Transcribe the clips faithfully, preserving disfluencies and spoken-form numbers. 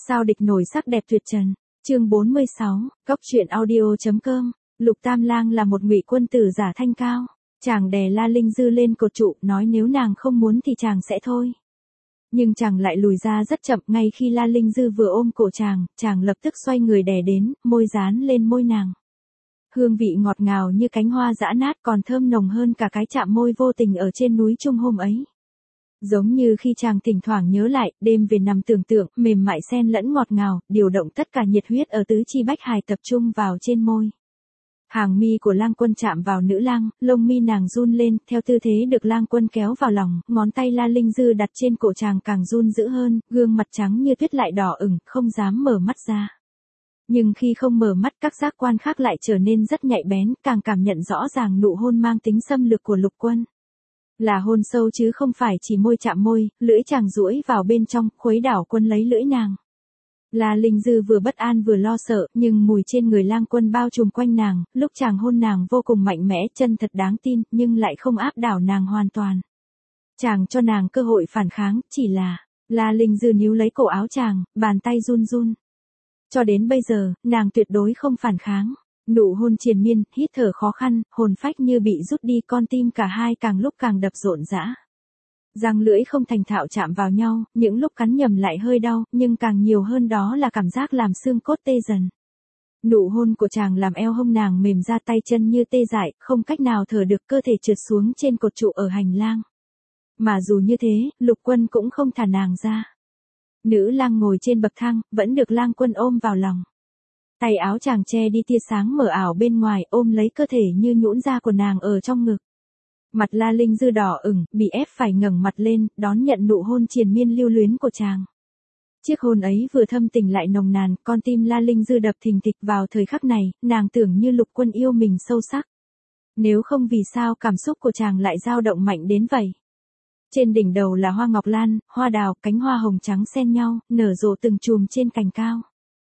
Sao địch nổi sắc đẹp tuyệt trần. Chương bốn mươi sáu, Cóc truyện audio.com. Lục Tam Lang là một ngụy quân tử giả thanh cao. Chàng đè La Linh Dư lên cột trụ, nói nếu nàng không muốn thì chàng sẽ thôi. Nhưng chàng lại lùi ra rất chậm, ngay khi La Linh Dư vừa ôm cổ chàng, chàng lập tức xoay người đè đến, môi dán lên môi nàng. Hương vị ngọt ngào như cánh hoa giã nát, còn thơm nồng hơn cả cái chạm môi vô tình ở trên núi Trung hôm ấy. Giống như khi chàng thỉnh thoảng nhớ lại, đêm về nằm tưởng tượng, mềm mại xen lẫn ngọt ngào, điều động tất cả nhiệt huyết ở tứ chi bách hài tập trung vào trên môi. Hàng mi của Lang Quân chạm vào nữ lang, lông mi nàng run lên, theo tư thế được Lang Quân kéo vào lòng, ngón tay La Linh Dư đặt trên cổ chàng càng run dữ hơn, gương mặt trắng như tuyết lại đỏ ửng, không dám mở mắt ra. Nhưng khi không mở mắt, các giác quan khác lại trở nên rất nhạy bén, càng cảm nhận rõ ràng nụ hôn mang tính xâm lược của Lục Quân. Là hôn sâu chứ không phải chỉ môi chạm môi, lưỡi chàng duỗi vào bên trong, khuấy đảo Quân lấy lưỡi nàng. La Linh Dư vừa bất an vừa lo sợ, nhưng mùi trên người Lang Quân bao trùm quanh nàng, lúc chàng hôn nàng vô cùng mạnh mẽ, chân thật đáng tin, nhưng lại không áp đảo nàng hoàn toàn. Chàng cho nàng cơ hội phản kháng, chỉ là, La Linh Dư níu lấy cổ áo chàng, bàn tay run run. Cho đến bây giờ, nàng tuyệt đối không phản kháng. Nụ hôn triền miên, hít thở khó khăn, hồn phách như bị rút đi, con tim cả hai càng lúc càng đập rộn rã. Răng lưỡi không thành thạo chạm vào nhau, những lúc cắn nhầm lại hơi đau, nhưng càng nhiều hơn đó là cảm giác làm xương cốt tê dần. Nụ hôn của chàng làm eo hông nàng mềm ra, tay chân như tê dại, không cách nào thở được, cơ thể trượt xuống trên cột trụ ở hành lang. Mà dù như thế, Lục Quân cũng không thả nàng ra. Nữ lang ngồi trên bậc thang, vẫn được Lang Quân ôm vào lòng. Tay áo chàng che đi tia sáng mờ ảo bên ngoài, ôm lấy cơ thể như nhũn ra của nàng ở trong ngực. Mặt La Linh Dư đỏ ửng, bị ép phải ngẩng mặt lên, đón nhận nụ hôn triền miên lưu luyến của chàng. Chiếc hôn ấy vừa thâm tình lại nồng nàn, con tim La Linh Dư đập thình thịch. Vào thời khắc này, nàng tưởng như Lục Quân yêu mình sâu sắc. Nếu không vì sao cảm xúc của chàng lại dao động mạnh đến vậy. Trên đỉnh đầu là hoa ngọc lan, hoa đào, cánh hoa hồng trắng xen nhau, nở rộ từng chùm trên cành cao.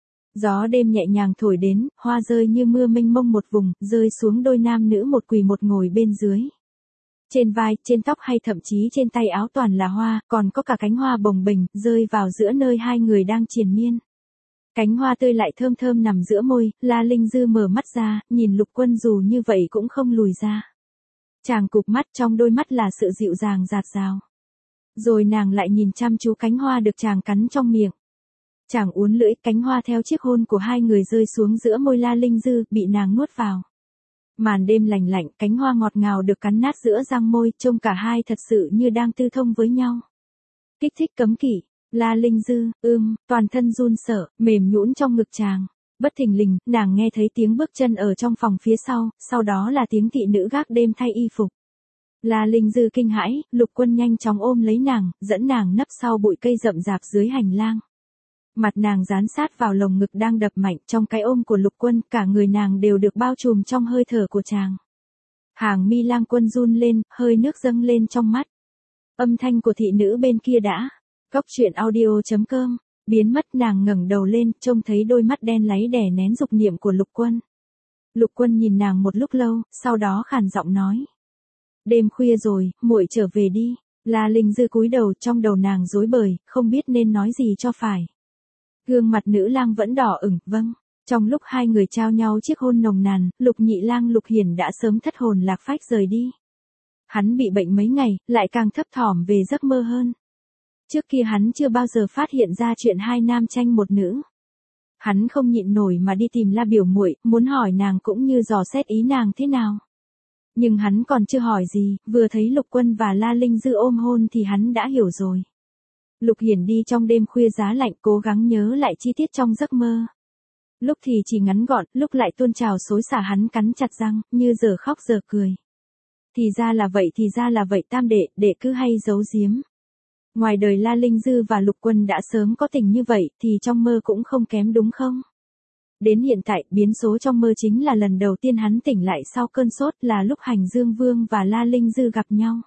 Gió đêm nhẹ nhàng thổi đến, hoa rơi như mưa mênh mông một vùng, rơi xuống đôi nam nữ một quỳ một ngồi bên dưới. Trên vai, trên tóc hay thậm chí trên tay áo toàn là hoa, còn có cả cánh hoa bồng bềnh, rơi vào giữa nơi hai người đang triền miên. Cánh hoa tươi lại thơm thơm nằm giữa môi, La Linh Dư mở mắt ra, nhìn Lục Quân dù như vậy cũng không lùi ra. Chàng cụp mắt, trong đôi mắt là sự dịu dàng dạt dào. Rồi nàng lại nhìn chăm chú cánh hoa được chàng cắn trong miệng. Chàng uốn lưỡi, cánh hoa theo chiếc hôn của hai người rơi xuống giữa môi La Linh Dư, bị nàng nuốt vào. Màn đêm lành lạnh, cánh hoa ngọt ngào được cắn nát giữa răng môi, trông cả hai thật sự như đang tư thông với nhau. Kích thích cấm kỵ, La Linh Dư, ưm, toàn thân run sợ, mềm nhũn trong ngực chàng. Bất thình lình, nàng nghe thấy tiếng bước chân ở trong phòng phía sau, sau đó là tiếng thị nữ gác đêm thay y phục. La Linh Dư kinh hãi, Lục Quân nhanh chóng ôm lấy nàng, dẫn nàng nấp sau bụi cây rậm rạp dưới hành lang. Mặt nàng dán sát vào lồng ngực đang đập mạnh, trong cái ôm của Lục Quân, cả người nàng đều được bao trùm trong hơi thở của chàng. Hàng mi Lang Quân run lên, hơi nước dâng lên trong mắt. Âm thanh của thị nữ bên kia đã, Cóc truyện audio.com, biến mất. Nàng ngẩng đầu lên, trông thấy đôi mắt đen láy đè nén dục niệm của Lục Quân. Lục Quân nhìn nàng một lúc lâu, sau đó khàn giọng nói. Đêm khuya rồi, muội trở về đi. La Linh Dư cúi đầu, trong đầu nàng rối bời, không biết nên nói gì cho phải. Gương mặt nữ lang vẫn đỏ ửng, vâng. Trong lúc hai người trao nhau chiếc hôn nồng nàn, Lục Nhị Lang Lục Hiển đã sớm thất hồn lạc phách rời đi. Hắn bị bệnh mấy ngày, lại càng thấp thỏm về giấc mơ hơn. Trước kia hắn chưa bao giờ phát hiện ra chuyện hai nam tranh một nữ. Hắn không nhịn nổi mà đi tìm La biểu muội, muốn hỏi nàng cũng như dò xét ý nàng thế nào. Nhưng hắn còn chưa hỏi gì, vừa thấy Lục Quân và La Linh Dư ôm hôn thì hắn đã hiểu rồi. Lục Hiển đi trong đêm khuya giá lạnh, cố gắng nhớ lại chi tiết trong giấc mơ. Lúc thì chỉ ngắn gọn, lúc lại tuôn trào xối xả. Hắn cắn chặt răng, như giờ khóc giờ cười. Thì ra là vậy, thì ra là vậy tam đệ, đệ cứ hay giấu giếm. Ngoài đời La Linh Dư và Lục Quân đã sớm có tình như vậy, thì trong mơ cũng không kém đúng không? Đến hiện tại, biến số trong mơ chính là lần đầu tiên hắn tỉnh lại sau cơn sốt, là lúc Hành Dương Vương và La Linh Dư gặp nhau.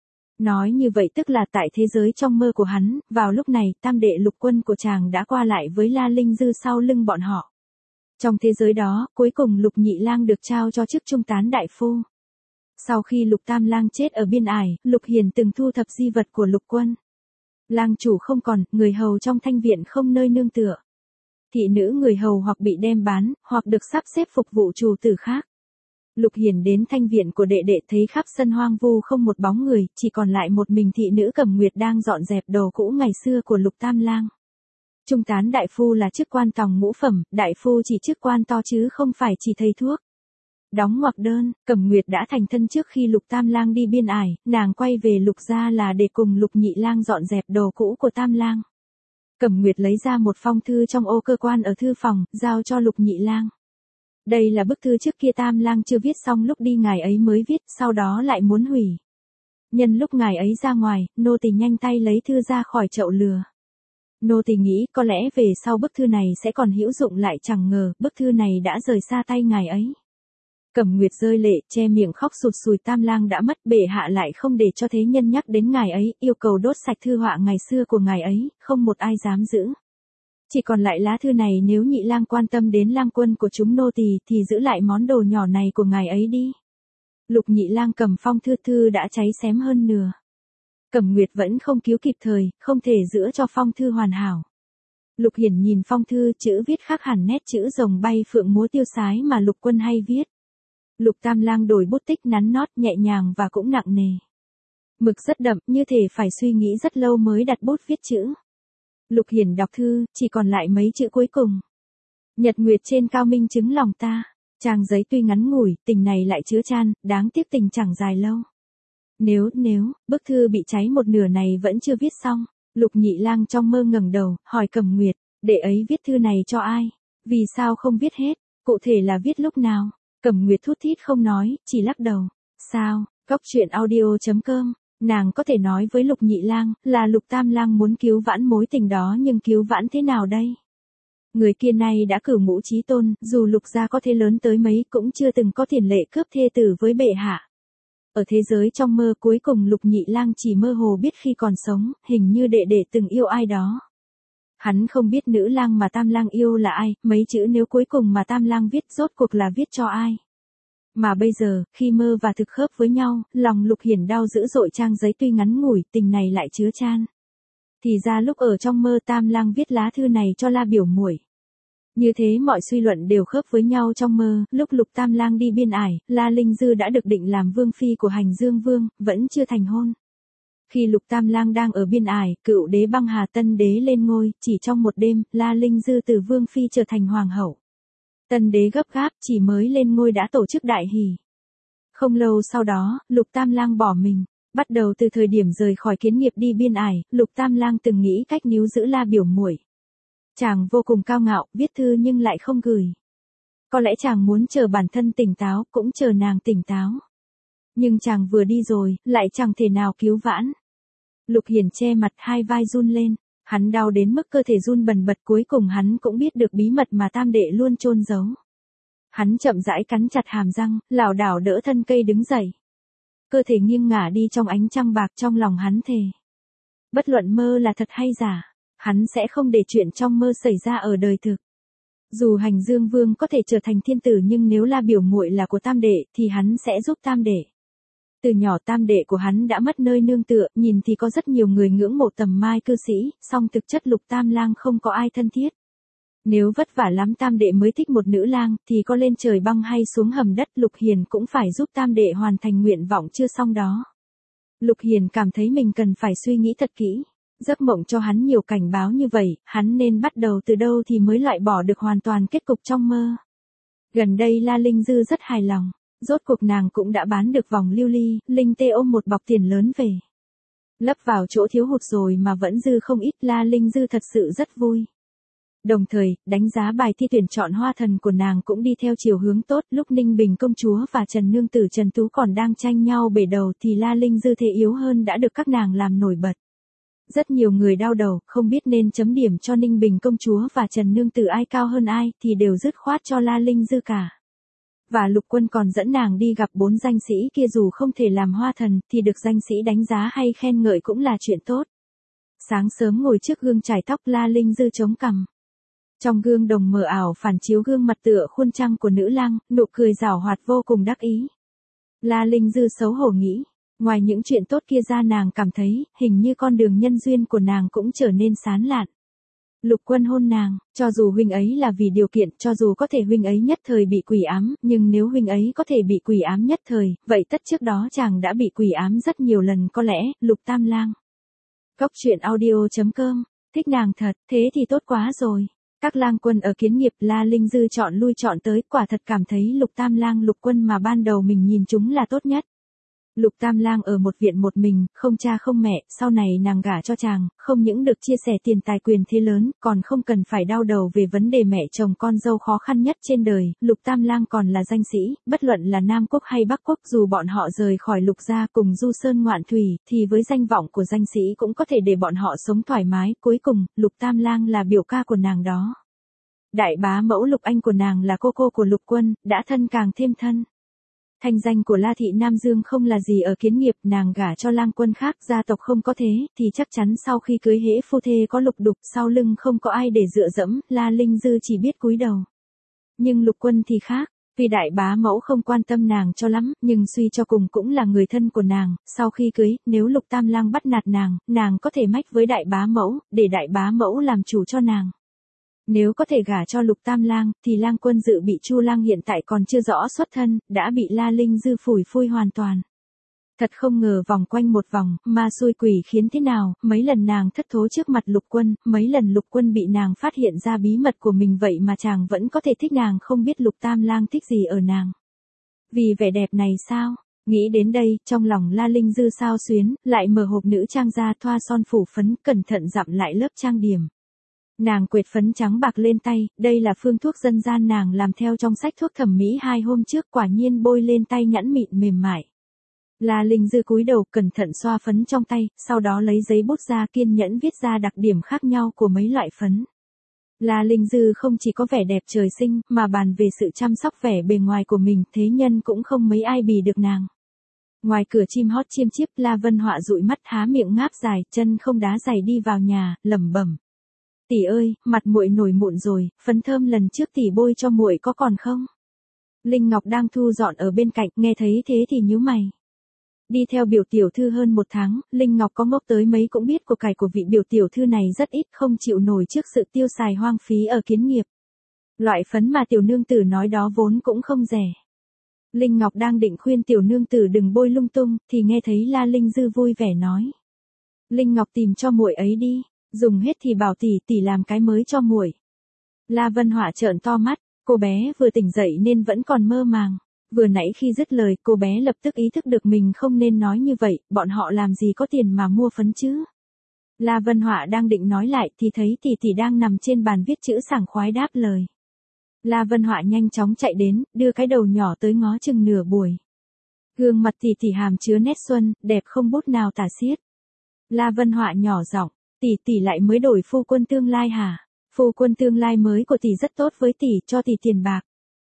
Nói như vậy tức là tại thế giới trong mơ của hắn, vào lúc này, tam đệ Lục Quân của chàng đã qua lại với La Linh Dư sau lưng bọn họ. Trong thế giới đó, cuối cùng Lục Nhị Lang được trao cho chức trung tán đại phu. Sau khi Lục Tam Lang chết ở biên ải, Lục Hiền từng thu thập di vật của Lục Quân. Lang chủ không còn, người hầu trong thanh viện không nơi nương tựa. Thị nữ người hầu hoặc bị đem bán, hoặc được sắp xếp phục vụ chủ tử khác. Lục Hiền đến thanh viện của đệ đệ thấy khắp sân hoang vu không một bóng người, chỉ còn lại một mình thị nữ Cẩm Nguyệt đang dọn dẹp đồ cũ ngày xưa của Lục Tam Lang. Trung tán đại phu là chức quan tòng ngũ phẩm, đại phu chỉ chức quan to chứ không phải chỉ thầy thuốc. Đóng ngoặc đơn, Cẩm Nguyệt đã thành thân trước khi Lục Tam Lang đi biên ải, nàng quay về Lục gia là để cùng Lục Nhị Lang dọn dẹp đồ cũ của Tam Lang. Cẩm Nguyệt lấy ra một phong thư trong ô cơ quan ở thư phòng, giao cho Lục Nhị Lang. Đây là bức thư trước kia Tam Lang chưa viết xong lúc đi ngài ấy mới viết, sau đó lại muốn hủy. Nhân lúc ngài ấy ra ngoài, nô tỳ nhanh tay lấy thư ra khỏi chậu lừa. Nô tỳ nghĩ có lẽ về sau bức thư này sẽ còn hữu dụng, lại chẳng ngờ bức thư này đã rời xa tay ngài ấy. Cẩm Nguyệt rơi lệ, che miệng khóc sụt sùi. Tam Lang đã mất, bệ hạ lại không để cho thế nhân nhắc đến ngài ấy, yêu cầu đốt sạch thư họa ngày xưa của ngài ấy, không một ai dám giữ. Chỉ còn lại lá thư này, nếu Nhị Lang quan tâm đến lang quân của chúng nô tỳ thì giữ lại món đồ nhỏ này của ngài ấy đi. Lục Nhị Lang cầm phong thư, thư đã cháy xém hơn nửa. Cẩm Nguyệt vẫn không cứu kịp thời, không thể giữ cho phong thư hoàn hảo. Lục Hiển nhìn phong thư, chữ viết khác hẳn nét chữ rồng bay phượng múa tiêu sái mà Lục Quân hay viết. Lục Tam Lang đổi bút tích nắn nót, nhẹ nhàng và cũng nặng nề. Mực rất đậm, như thể phải suy nghĩ rất lâu mới đặt bút viết chữ. Lục Hiển đọc thư, chỉ còn lại mấy chữ cuối cùng. Nhật nguyệt trên cao minh chứng lòng ta. Trang giấy tuy ngắn ngủi, tình này lại chứa chan, đáng tiếc tình chẳng dài lâu. Nếu, nếu, bức thư bị cháy một nửa này vẫn chưa viết xong. Lục Nhị Lang trong mơ ngẩng đầu, hỏi Cẩm Nguyệt, đệ ấy viết thư này cho ai? Vì sao không viết hết? Cụ thể là viết lúc nào? Cẩm Nguyệt thút thít không nói, chỉ lắc đầu. Sao? Góc truyện audio chấm com. Nàng có thể nói với Lục Nhị Lang là Lục Tam Lang muốn cứu vãn mối tình đó, nhưng cứu vãn thế nào đây? Người kia nay đã cửu ngũ chí tôn, dù Lục gia có thế lớn tới mấy cũng chưa từng có tiền lệ cướp thê tử với bệ hạ. Ở thế giới trong mơ, cuối cùng Lục Nhị Lang chỉ mơ hồ biết khi còn sống, hình như đệ đệ từng yêu ai đó. Hắn không biết nữ lang mà Tam Lang yêu là ai, mấy chữ nếu cuối cùng mà Tam Lang viết rốt cuộc là viết cho ai. Mà bây giờ, khi mơ và thực khớp với nhau, lòng Lục Hiển đau dữ dội. Trang giấy tuy ngắn ngủi, tình này lại chứa chan. Thì ra lúc ở trong mơ Tam Lang viết lá thư này cho La biểu muội. Như thế mọi suy luận đều khớp với nhau. Trong mơ, lúc Lục Tam Lang đi biên ải, La Linh Dư đã được định làm vương phi của Hành Dương Vương, vẫn chưa thành hôn. Khi Lục Tam Lang đang ở biên ải, cựu đế Băng Hà Tân đế lên ngôi, chỉ trong một đêm, La Linh Dư từ vương phi trở thành hoàng hậu. Tân đế gấp gáp, chỉ mới lên ngôi đã tổ chức đại hỷ. Không lâu sau đó, Lục Tam Lang bỏ mình. Bắt đầu từ thời điểm rời khỏi kiến nghiệp đi biên ải, Lục Tam Lang từng nghĩ cách níu giữ La biểu muội. Chàng vô cùng cao ngạo, viết thư nhưng lại không gửi. Có lẽ chàng muốn chờ bản thân tỉnh táo, cũng chờ nàng tỉnh táo. Nhưng chàng vừa đi rồi, lại chẳng thể nào cứu vãn. Lục Hiển che mặt, hai vai run lên. Hắn đau đến mức cơ thể run bần bật, cuối cùng hắn cũng biết được bí mật mà tam đệ luôn chôn giấu. Hắn chậm rãi cắn chặt hàm răng, lảo đảo đỡ thân cây đứng dậy. Cơ thể nghiêng ngả đi trong ánh trăng bạc, trong lòng hắn thề. Bất luận mơ là thật hay giả, hắn sẽ không để chuyện trong mơ xảy ra ở đời thực. Dù Hành Dương Vương có thể trở thành thiên tử, nhưng nếu La biểu muội là của tam đệ thì hắn sẽ giúp tam đệ. Từ nhỏ tam đệ của hắn đã mất nơi nương tựa, nhìn thì có rất nhiều người ngưỡng mộ tầm mai cư sĩ, song thực chất Lục Tam Lang không có ai thân thiết. Nếu vất vả lắm tam đệ mới thích một nữ lang, thì có lên trời băng hay xuống hầm đất, Lục Hiền cũng phải giúp tam đệ hoàn thành nguyện vọng chưa xong đó. Lục Hiền cảm thấy mình cần phải suy nghĩ thật kỹ. Giấc mộng cho hắn nhiều cảnh báo như vậy, hắn nên bắt đầu từ đâu thì mới loại bỏ được hoàn toàn kết cục trong mơ. Gần đây La Linh Dư rất hài lòng. Rốt cuộc nàng cũng đã bán được vòng lưu ly, Linh Tê ôm một bọc tiền lớn về. Lấp vào chỗ thiếu hụt rồi mà vẫn dư không ít, La Linh Dư thật sự rất vui. Đồng thời, đánh giá bài thi tuyển chọn hoa thần của nàng cũng đi theo chiều hướng tốt. Lúc Ninh Bình công chúa và Trần Nương Tử Trần Tú còn đang tranh nhau bể đầu thì La Linh Dư thế yếu hơn đã được các nàng làm nổi bật. Rất nhiều người đau đầu, không biết nên chấm điểm cho Ninh Bình công chúa và Trần Nương Tử ai cao hơn ai, thì đều dứt khoát cho La Linh Dư cả. Và Lục Quân còn dẫn nàng đi gặp bốn danh sĩ kia, dù không thể làm hoa thần, thì được danh sĩ đánh giá hay khen ngợi cũng là chuyện tốt. Sáng sớm ngồi trước gương chải tóc, La Linh Dư chống cằm. Trong gương đồng mờ ảo phản chiếu gương mặt tựa khuôn trăng của nữ lang, nụ cười giảo hoạt vô cùng đắc ý. La Linh Dư xấu hổ nghĩ, ngoài những chuyện tốt kia ra nàng cảm thấy, hình như con đường nhân duyên của nàng cũng trở nên sán lạn. Lục Quân hôn nàng, cho dù huynh ấy là vì điều kiện, cho dù có thể huynh ấy nhất thời bị quỷ ám, nhưng nếu huynh ấy có thể bị quỷ ám nhất thời, vậy tất trước đó chàng đã bị quỷ ám rất nhiều lần có lẽ, Lục Tam Lang. Cốc truyện audio chấm com, thích nàng thật, thế thì tốt quá rồi. Các lang quân ở kiến nghiệp La Linh Dư chọn lui chọn tới, quả thật cảm thấy Lục Tam Lang Lục Quân mà ban đầu mình nhìn chúng là tốt nhất. Lục Tam Lang ở một viện một mình, không cha không mẹ, sau này nàng gả cho chàng, không những được chia sẻ tiền tài quyền thế lớn, còn không cần phải đau đầu về vấn đề mẹ chồng con dâu khó khăn nhất trên đời. Lục Tam Lang còn là danh sĩ, bất luận là Nam Quốc hay Bắc Quốc, dù bọn họ rời khỏi Lục gia cùng du sơn ngoạn thủy, thì với danh vọng của danh sĩ cũng có thể để bọn họ sống thoải mái. Cuối cùng, Lục Tam Lang là biểu ca của nàng đó. Đại bá mẫu Lục Anh của nàng là cô cô của Lục Quân, đã thân càng thêm thân. Thanh danh của La thị Nam Dương không là gì ở kiến nghiệp, nàng gả cho lang quân khác, gia tộc không có thế, thì chắc chắn sau khi cưới hễ phu thê có lục đục, sau lưng không có ai để dựa dẫm, La Linh Dư chỉ biết cúi đầu. Nhưng Lục Quân thì khác, vì đại bá mẫu không quan tâm nàng cho lắm, nhưng suy cho cùng cũng là người thân của nàng, sau khi cưới, nếu Lục Tam Lang bắt nạt nàng, nàng có thể mách với đại bá mẫu, để đại bá mẫu làm chủ cho nàng. Nếu có thể gả cho Lục Tam Lang, thì Lang Quân dự bị Chu Lang hiện tại còn chưa rõ xuất thân, đã bị La Linh Dư phủi phui hoàn toàn. Thật không ngờ vòng quanh một vòng, ma xui quỷ khiến thế nào, mấy lần nàng thất thố trước mặt Lục Quân, mấy lần Lục Quân bị nàng phát hiện ra bí mật của mình, vậy mà chàng vẫn có thể thích nàng, không biết Lục Tam Lang thích gì ở nàng. Vì vẻ đẹp này sao? Nghĩ đến đây, trong lòng La Linh Dư xao xuyến, lại mở hộp nữ trang ra, thoa son phủ phấn, cẩn thận dặm lại lớp trang điểm. Nàng quệt phấn trắng bạc lên tay, đây là phương thuốc dân gian nàng làm theo trong sách thuốc thẩm mỹ hai hôm trước, quả nhiên bôi lên tay nhẵn mịn mềm mại. La Linh Dư cúi đầu cẩn thận xoa phấn trong tay, sau đó lấy giấy bút ra kiên nhẫn viết ra đặc điểm khác nhau của mấy loại phấn. La Linh Dư không chỉ có vẻ đẹp trời sinh, mà bàn về sự chăm sóc vẻ bề ngoài của mình, thế nhân cũng không mấy ai bì được nàng. Ngoài cửa chim hót chiêm chiếp, La Vân Họa dụi mắt há miệng ngáp dài, chân không đá giày đi vào nhà, lẩm bẩm. Tỷ ơi, mặt muội nổi mụn rồi, phấn thơm lần trước tỷ bôi cho muội có còn không? Linh Ngọc đang thu dọn ở bên cạnh, nghe thấy thế thì nhíu mày. Đi theo biểu tiểu thư hơn một tháng, Linh Ngọc có ngốc tới mấy cũng biết của cải của vị biểu tiểu thư này rất ít, không chịu nổi trước sự tiêu xài hoang phí ở kiến nghiệp. Loại phấn mà tiểu nương tử nói đó vốn cũng không rẻ. Linh Ngọc đang định khuyên tiểu nương tử đừng bôi lung tung, thì nghe thấy La Linh Dư vui vẻ nói. Linh Ngọc tìm cho muội ấy đi. Dùng hết thì bảo tỷ tỷ làm cái mới cho muội. La Vân Họa trợn to mắt, cô bé vừa tỉnh dậy nên vẫn còn mơ màng. Vừa nãy khi dứt lời, cô bé lập tức ý thức được mình không nên nói như vậy, bọn họ làm gì có tiền mà mua phấn chứ. La Vân Họa đang định nói lại thì thấy tỷ tỷ đang nằm trên bàn viết chữ sảng khoái đáp lời. La Vân Họa nhanh chóng chạy đến, đưa cái đầu nhỏ tới ngó chừng nửa buổi. Gương mặt tỷ tỷ hàm chứa nét xuân, đẹp không bút nào tả xiết. La Vân Họa nhỏ giọng. Tỷ tỷ lại mới đổi phu quân tương lai hả? Phu quân tương lai mới của tỷ rất tốt với tỷ, cho tỷ tiền bạc.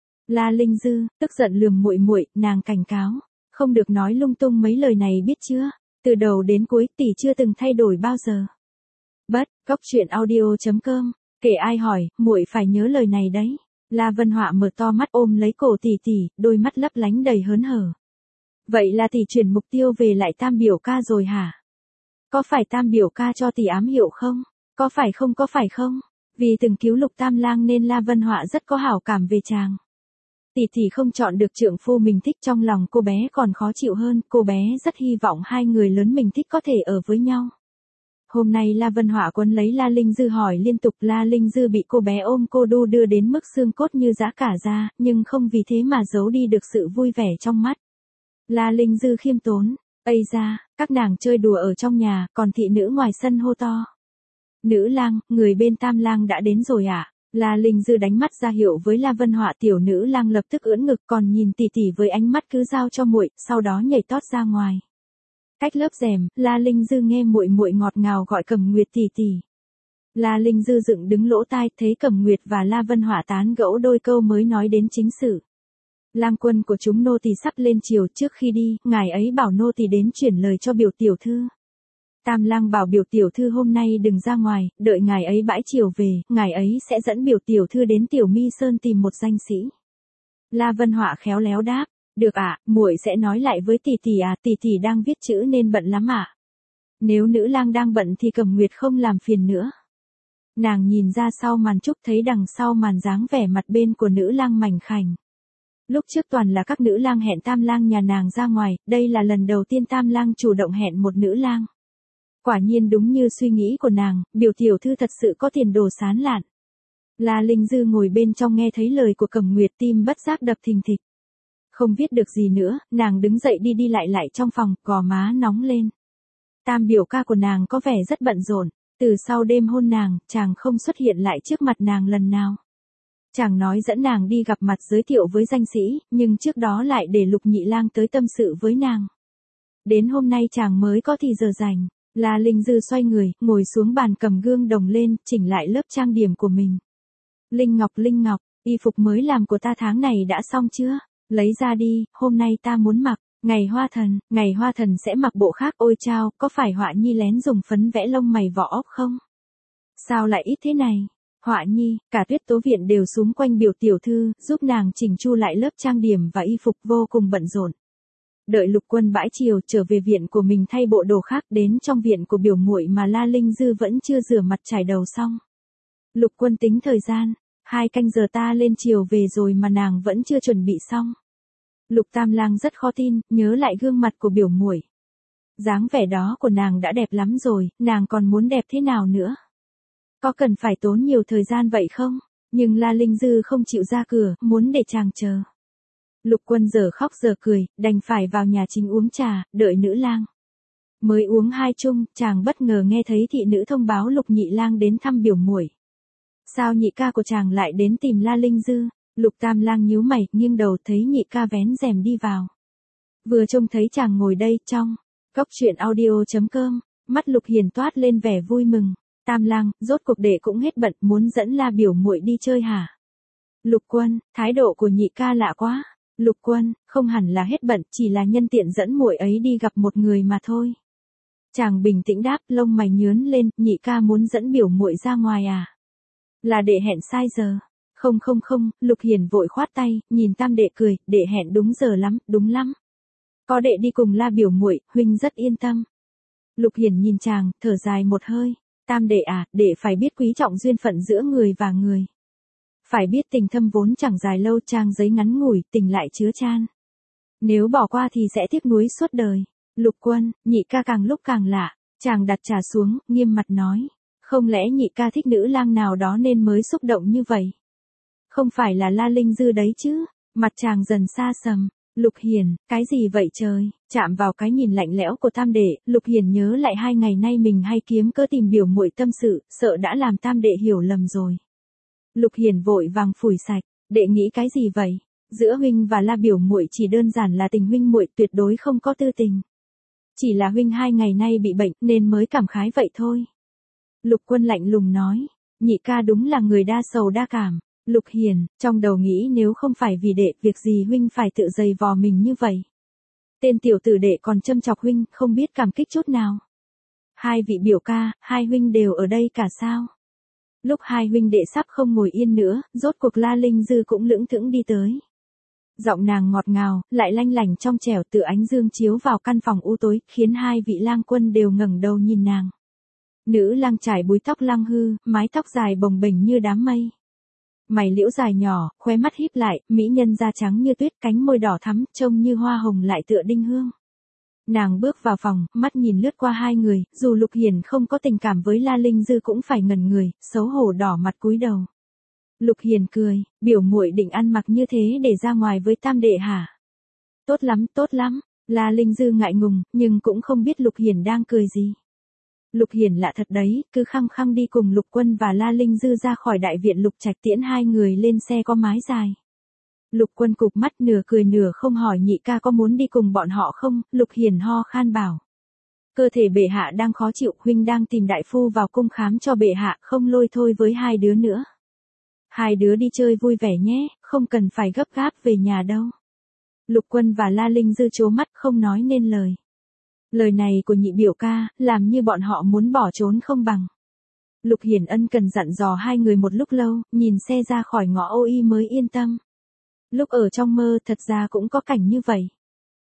La Linh Dư tức giận lườm muội muội, nàng cảnh cáo, không được nói lung tung mấy lời này biết chưa? Từ đầu đến cuối tỷ chưa từng thay đổi bao giờ. Bất, cốc truyện audio chấm com, kể ai hỏi, muội phải nhớ lời này đấy. La Vân Họa mở to mắt ôm lấy cổ tỷ tỷ, đôi mắt lấp lánh đầy hớn hở. Vậy là tỷ chuyển mục tiêu về lại Tam biểu ca rồi hả? Có phải Tam biểu ca cho tỷ ám hiệu không? Có phải không có phải không? Vì từng cứu Lục Tam Lang nên La Vân Họa rất có hảo cảm về chàng. Tỷ tỷ không chọn được trượng phu mình thích, trong lòng cô bé còn khó chịu hơn, cô bé rất hy vọng hai người lớn mình thích có thể ở với nhau. Hôm nay La Vân Họa quấn lấy La Linh Dư hỏi liên tục, La Linh Dư bị cô bé ôm cô đu đưa đến mức xương cốt như giã cả ra, nhưng không vì thế mà giấu đi được sự vui vẻ trong mắt. La Linh Dư khiêm tốn. Ây ra, các nàng chơi đùa ở trong nhà, còn thị nữ ngoài sân hô to. Nữ lang, người bên Tam Lang đã đến rồi ạ. À? La Linh Dư đánh mắt ra hiệu với La Vân Họa, tiểu nữ lang lập tức ưỡn ngực còn nhìn tỷ tỷ với ánh mắt cứ giao cho muội, sau đó nhảy tót ra ngoài. Cách lớp rèm, La Linh Dư nghe muội muội ngọt ngào gọi Cẩm Nguyệt tỷ tỷ. La Linh Dư dựng đứng lỗ tai, thấy Cẩm Nguyệt và La Vân Họa tán gẫu đôi câu mới nói đến chính sự. Lang quân của chúng nô tỳ sắp lên triều, trước khi đi, ngài ấy bảo nô tỳ đến chuyển lời cho biểu tiểu thư. Tam Lang bảo biểu tiểu thư hôm nay đừng ra ngoài, đợi ngài ấy bãi triều về, ngài ấy sẽ dẫn biểu tiểu thư đến Tiểu Mi Sơn tìm một danh sĩ. La Vân Họa khéo léo đáp, được ạ, à, muội sẽ nói lại với tỷ tỷ à, tỷ tỷ đang viết chữ nên bận lắm ạ. À. Nếu nữ lang đang bận thì Cẩm Nguyệt không làm phiền nữa. Nàng nhìn ra sau màn trúc thấy đằng sau màn dáng vẻ mặt bên của nữ lang mảnh khảnh. Lúc trước toàn là các nữ lang hẹn tam lang nhà nàng ra ngoài, đây là lần đầu tiên tam lang chủ động hẹn một nữ lang. Quả nhiên đúng như suy nghĩ của nàng, biểu tiểu thư thật sự có tiền đồ sán lạn. La Linh Dư ngồi bên trong nghe thấy lời của Cẩm Nguyệt tim bất giác đập thình thịch. Không biết được gì nữa, nàng đứng dậy đi đi lại lại trong phòng, gò má nóng lên. Tam biểu ca của nàng có vẻ rất bận rộn, từ sau đêm hôn nàng, chàng không xuất hiện lại trước mặt nàng lần nào. Chàng nói dẫn nàng đi gặp mặt giới thiệu với danh sĩ, nhưng trước đó lại để Lục Nhị Lang tới tâm sự với nàng. Đến hôm nay chàng mới có thì giờ rảnh, La Linh Dư xoay người, ngồi xuống bàn cầm gương đồng lên, chỉnh lại lớp trang điểm của mình. Linh Ngọc Linh Ngọc, y phục mới làm của ta tháng này đã xong chưa? Lấy ra đi, hôm nay ta muốn mặc. Ngày hoa thần, ngày hoa thần sẽ mặc bộ khác. Ôi chao, có phải Họa Nhi lén dùng phấn vẽ lông mày vỏ ốc không? Sao lại ít thế này? Họa Nhi, cả Tuyết Tố viện đều xúm quanh biểu tiểu thư, giúp nàng chỉnh chu lại lớp trang điểm và y phục vô cùng bận rộn. Đợi Lục Quân bãi chiều trở về viện của mình thay bộ đồ khác, đến trong viện của biểu muội mà La Linh Dư vẫn chưa rửa mặt chải đầu xong. Lục Quân tính thời gian, hai canh giờ ta lên chiều về rồi mà nàng vẫn chưa chuẩn bị xong. Lục Tam Lang rất khó tin, nhớ lại gương mặt của biểu muội. Dáng vẻ đó của nàng đã đẹp lắm rồi, nàng còn muốn đẹp thế nào nữa? Có cần phải tốn nhiều thời gian vậy không? Nhưng La Linh Dư không chịu ra cửa, muốn để chàng chờ. Lục Quân giờ khóc giờ cười, đành phải vào nhà chính uống trà, đợi nữ lang. Mới uống hai chung, chàng bất ngờ nghe thấy thị nữ thông báo Lục Nhị Lang đến thăm biểu muội. Sao nhị ca của chàng lại đến tìm La Linh Dư? Lục Tam Lang nhíu mày, nghiêng đầu thấy nhị ca vén rèm đi vào. Vừa trông thấy chàng ngồi đây, trong Cốc Truyện Audio chấm com, mắt Lục Hiền toát lên vẻ vui mừng. Tam Lang, rốt cuộc đệ cũng hết bận, muốn dẫn La biểu muội đi chơi hả? Lục Quân, thái độ của nhị ca lạ quá. Lục Quân, không hẳn là hết bận, chỉ là nhân tiện dẫn muội ấy đi gặp một người mà thôi. Chàng bình tĩnh đáp, lông mày nhướng lên, nhị ca muốn dẫn biểu muội ra ngoài à? Là đệ hẹn sai giờ. Không không không, Lục Hiền vội khoát tay, nhìn tam đệ cười, đệ hẹn đúng giờ lắm, đúng lắm. Có đệ đi cùng La biểu muội, huynh rất yên tâm. Lục Hiền nhìn chàng, thở dài một hơi. Tam đệ à, đệ phải biết quý trọng duyên phận giữa người và người. Phải biết tình thâm vốn chẳng dài lâu, trang giấy ngắn ngủi, tình lại chứa chan. Nếu bỏ qua thì sẽ tiếc nuối suốt đời. Lục Quân, nhị ca càng lúc càng lạ. Chàng đặt trà xuống, nghiêm mặt nói. Không lẽ nhị ca thích nữ lang nào đó nên mới xúc động như vậy? Không phải là La Linh Dư đấy chứ? Mặt chàng dần xa sầm. Lục Hiền, cái gì vậy trời? Chạm vào cái nhìn lạnh lẽo của tam đệ, Lục Hiền nhớ lại hai ngày nay mình hay kiếm cớ tìm biểu muội tâm sự, sợ đã làm tam đệ hiểu lầm rồi. Lục Hiền vội vàng phủi sạch, đệ nghĩ cái gì vậy? Giữa huynh và La biểu muội chỉ đơn giản là tình huynh muội, tuyệt đối không có tư tình. Chỉ là huynh hai ngày nay bị bệnh nên mới cảm khái vậy thôi. Lục Quân lạnh lùng nói, nhị ca đúng là người đa sầu đa cảm. Lục Hiền, trong đầu nghĩ nếu không phải vì đệ, việc gì huynh phải tự dày vò mình như vậy. Tên tiểu tử đệ còn châm chọc huynh, không biết cảm kích chút nào. Hai vị biểu ca, hai huynh đều ở đây cả sao? Lúc hai huynh đệ sắp không ngồi yên nữa, rốt cuộc La Linh Dư cũng lững thững đi tới. Giọng nàng ngọt ngào, lại lanh lảnh trong trẻo, tự ánh dương chiếu vào căn phòng u tối, khiến hai vị lang quân đều ngẩng đầu nhìn nàng. Nữ lang trải búi tóc lang hư, mái tóc dài bồng bềnh như đám mây. Mày liễu dài nhỏ, khóe mắt híp lại, mỹ nhân da trắng như tuyết, cánh môi đỏ thắm, trông như hoa hồng lại tựa đinh hương. Nàng bước vào phòng, mắt nhìn lướt qua hai người, dù Lục Hiền không có tình cảm với La Linh Dư cũng phải ngẩn người, xấu hổ đỏ mặt cúi đầu. Lục Hiền cười, biểu muội định ăn mặc như thế để ra ngoài với tam đệ hả? Tốt lắm, tốt lắm. La Linh Dư ngại ngùng, nhưng cũng không biết Lục Hiền đang cười gì. Lục Hiền lạ thật đấy, cứ khăng khăng đi cùng Lục Quân và La Linh Dư ra khỏi đại viện Lục Trạch, tiễn hai người lên xe có mái dài. Lục Quân cụp mắt nửa cười nửa không, hỏi nhị ca có muốn đi cùng bọn họ không? Lục Hiền ho khan bảo. Cơ thể bệ hạ đang khó chịu, huynh đang tìm đại phu vào cung khám cho bệ hạ, không lôi thôi với hai đứa nữa. Hai đứa đi chơi vui vẻ nhé, không cần phải gấp gáp về nhà đâu. Lục Quân và La Linh Dư trố mắt không nói nên lời. Lời này của nhị biểu ca, làm như bọn họ muốn bỏ trốn không bằng. Lục Hiền ân cần dặn dò hai người một lúc lâu, nhìn xe ra khỏi ngõ ô y mới yên tâm. Lúc ở trong mơ thật ra cũng có cảnh như vậy.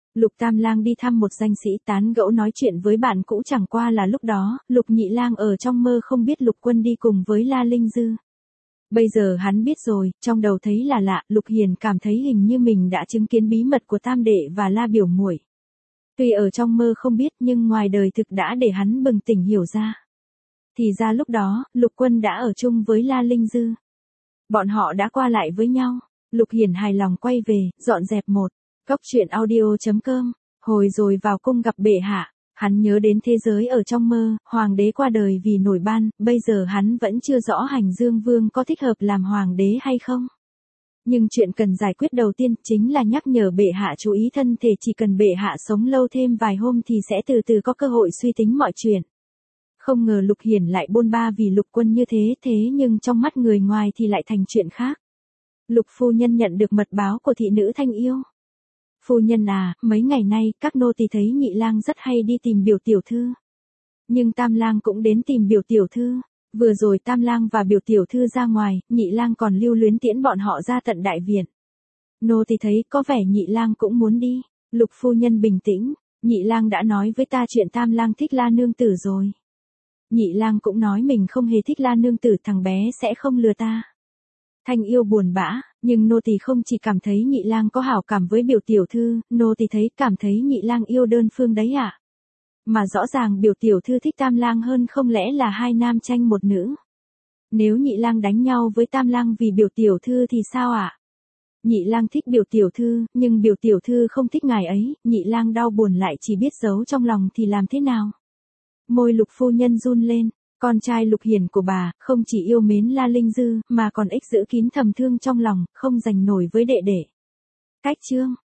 Lục Tam Lang đi thăm một danh sĩ tán gẫu nói chuyện với bạn cũ, chẳng qua là lúc đó, Lục Nhị Lang ở trong mơ không biết Lục Quân đi cùng với La Linh Dư. Bây giờ hắn biết rồi, trong đầu thấy là lạ, Lục Hiền cảm thấy hình như mình đã chứng kiến bí mật của Tam Đệ và La biểu muội. Tuy ở trong mơ không biết nhưng ngoài đời thực đã để hắn bừng tỉnh hiểu ra. Thì ra lúc đó, Lục Quân đã ở chung với La Linh Dư. Bọn họ đã qua lại với nhau. Lục Hiền hài lòng quay về, dọn dẹp một. Cốc truyện audio chấm com. Hồi rồi vào cung gặp bệ hạ, hắn nhớ đến thế giới ở trong mơ, hoàng đế qua đời vì nổi ban, bây giờ hắn vẫn chưa rõ Hành Dương Vương có thích hợp làm hoàng đế hay không. Nhưng chuyện cần giải quyết đầu tiên chính là nhắc nhở bệ hạ chú ý thân thể, chỉ cần bệ hạ sống lâu thêm vài hôm thì sẽ từ từ có cơ hội suy tính mọi chuyện. Không ngờ Lục Hiền lại bôn ba vì Lục Quân như thế, thế nhưng trong mắt người ngoài thì lại thành chuyện khác. Lục phu nhân nhận được mật báo của thị nữ Thanh Yêu. Phu nhân à, mấy ngày nay các nô tỳ thấy Nhị Lang rất hay đi tìm biểu tiểu thư. Nhưng Tam Lang cũng đến tìm biểu tiểu thư. Vừa rồi Tam Lang và biểu tiểu thư ra ngoài, Nhị Lang còn lưu luyến tiễn bọn họ ra tận đại viện. Nô tỳ thấy có vẻ Nhị Lang cũng muốn đi. Lục phu nhân bình tĩnh, Nhị Lang đã nói với ta chuyện Tam Lang thích La nương tử rồi. Nhị Lang cũng nói mình không hề thích La nương tử, thằng bé sẽ không lừa ta. Thanh Yêu buồn bã, nhưng nô tỳ không chỉ cảm thấy Nhị Lang có hảo cảm với biểu tiểu thư, nô tỳ thấy cảm thấy Nhị Lang yêu đơn phương đấy ạ. À? Mà rõ ràng biểu tiểu thư thích Tam Lang hơn, không lẽ là hai nam tranh một nữ? Nếu Nhị Lang đánh nhau với Tam Lang vì biểu tiểu thư thì sao ạ? À? Nhị Lang thích biểu tiểu thư, nhưng biểu tiểu thư không thích ngài ấy, Nhị Lang đau buồn lại chỉ biết giấu trong lòng thì làm thế nào? Môi Lục phu nhân run lên. Con trai Lục Hiền của bà, không chỉ yêu mến La Linh Dư, mà còn ích giữ kín thầm thương trong lòng, không giành nổi với đệ đệ. Cách chương